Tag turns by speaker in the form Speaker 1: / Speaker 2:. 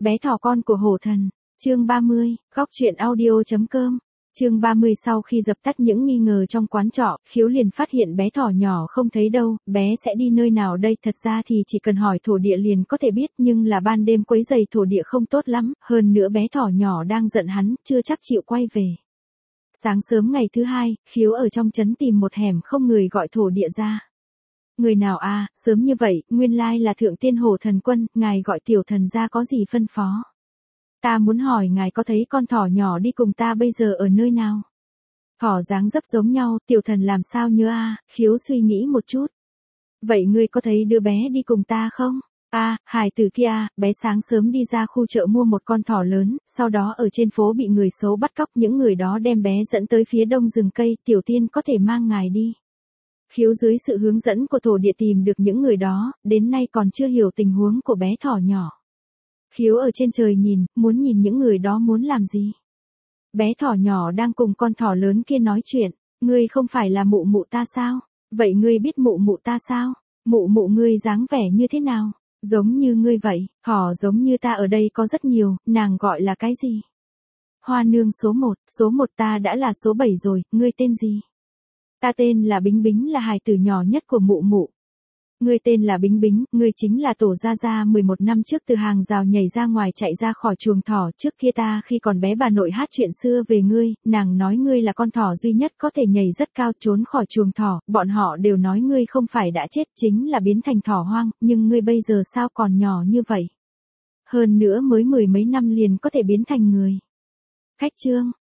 Speaker 1: Bé thỏ con của hổ thần. Chương 30, góc truyện audio.com. Chương 30 sau khi dập tắt những nghi ngờ trong quán trọ, Khiếu liền phát hiện bé thỏ nhỏ không thấy đâu, bé sẽ đi nơi nào đây? Thật ra thì chỉ cần hỏi thổ địa liền có thể biết, nhưng là ban đêm quấy giày thổ địa không tốt lắm, hơn nữa bé thỏ nhỏ đang giận hắn, chưa chắc chịu quay về. Sáng sớm ngày thứ hai, Khiếu ở trong trấn tìm một hẻm không người gọi thổ địa ra. Người nào à, sớm như vậy, nguyên lai là Thượng Tiên Hổ Thần Quân, ngài gọi tiểu thần ra có gì phân phó? Ta muốn hỏi ngài có thấy con thỏ nhỏ đi cùng ta bây giờ ở nơi nào? Thỏ dáng dấp giống nhau, tiểu thần làm sao nhớ a? Khiếu suy nghĩ một chút. Vậy ngươi có thấy đứa bé đi cùng ta không? Hải tử kia, bé sáng sớm đi ra khu chợ mua một con thỏ lớn, sau đó ở trên phố bị người xấu bắt cóc, những người đó đem bé dẫn tới phía đông rừng cây, tiểu tiên có thể mang ngài đi. Khiếu dưới sự hướng dẫn của thổ địa tìm được những người đó, đến nay còn chưa hiểu tình huống của bé thỏ nhỏ. Khiếu ở trên trời nhìn, muốn nhìn những người đó muốn làm gì. Bé thỏ nhỏ đang cùng con thỏ lớn kia nói chuyện, ngươi không phải là mụ mụ ta sao? Vậy ngươi biết mụ mụ ta sao? Mụ mụ ngươi dáng vẻ như thế nào? Giống như ngươi vậy, thỏ giống như ta ở đây có rất nhiều, nàng gọi là cái gì? Hoa nương số 1 ta đã là số 7 rồi, ngươi tên gì? Ta tên là Bính Bính, là hài tử nhỏ nhất của mụ mụ. Ngươi tên là Bính Bính, ngươi chính là tổ gia gia 11 năm trước từ hàng rào nhảy ra ngoài chạy ra khỏi chuồng thỏ. Trước kia ta khi còn bé bà nội hát chuyện xưa về ngươi, nàng nói ngươi là con thỏ duy nhất có thể nhảy rất cao trốn khỏi chuồng thỏ, bọn họ đều nói ngươi không phải đã chết chính là biến thành thỏ hoang, nhưng ngươi bây giờ sao còn nhỏ như vậy? Hơn nữa mới 10 mấy năm liền có thể biến thành người. Khách trương,